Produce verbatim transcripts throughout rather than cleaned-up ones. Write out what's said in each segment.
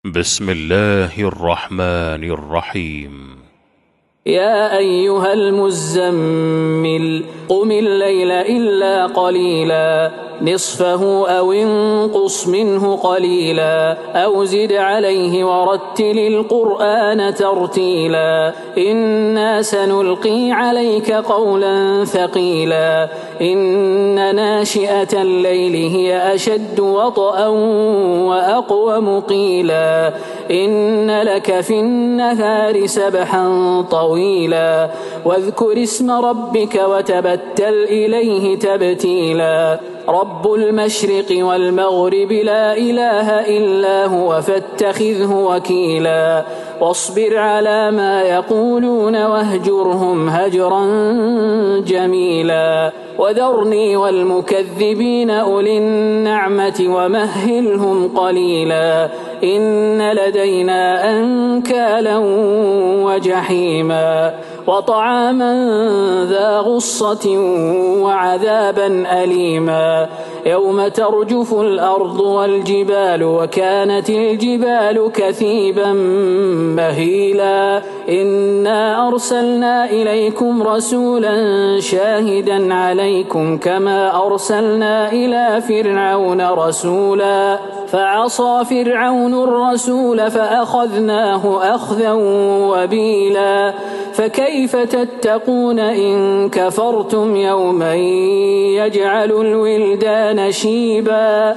بسم الله الرحمن الرحيم. يا أيها المزمل قم الليل إلا قليلا نصفه أو انقص منه قليلا أو زد عليه ورتل القرآن ترتيلا إنا سنلقي عليك قولا ثقيلا إن ناشئة الليل هي أشد وطئا وأقوم قيلا إن لك في النهار سبحا طويلا واذكر اسم ربك وتبتل إليه تبتيلا رب المشرق والمغرب لا إله إلا هو فاتخذه وكيلا واصبر على ما يقولون واهجرهم هجرا جميلا وذرني والمكذبين أولي النعمة ومهلهم قليلا إن لدينا أنكالا وجحيما وطعاما ذا غصة وعذابا أليما يوم ترجف الأرض والجبال وكانت الجبال كثيبا مهيلا إنا أرسلنا إليكم رسولا شاهدا عليكم كما أرسلنا إلى فرعون رسولا فعصى فرعون الرسول فأخذناه أخذا وبيلا فكيف تتقون إن كفرتم يوما يجعل الولدان شيبا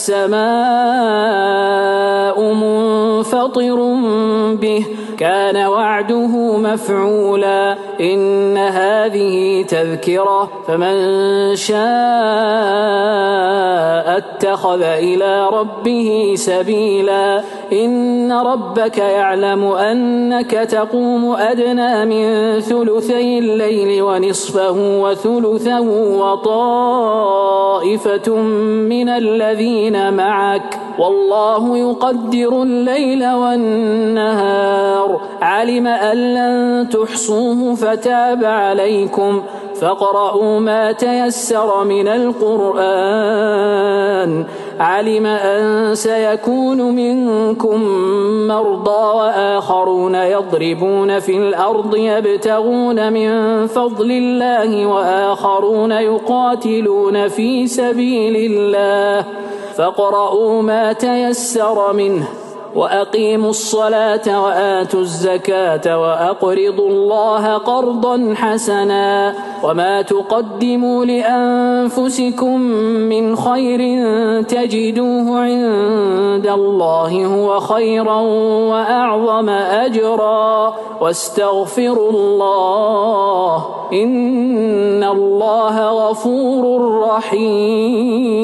السماء منفطر به كان وعده مفعولا إن هذه تذكرة فمن شاء اتخذ إلى ربه سبيلا إن ربك يعلم أنك تقوم أدنى من ثلثي الليل ونصفه وثلثه وطائفة من الذين معك والله يقدر الليل والنهار علم أن لن تحصوه فتاب عليكم فاقرؤوا ما تيسر من القرآن علم أن سيكون منكم مرضى وآخرون يضربون في الأرض يبتغون من فضل الله وآخرون يقاتلون في سبيل الله فاقرؤوا ما تيسر منه وأقيموا الصلاة وآتوا الزكاة وأقرضوا الله قرضا حسنا وما تقدموا لأنفسكم من خير تجدوه عند الله هو خيرا وأعظم أجرا واستغفروا الله إن الله غفور رحيم.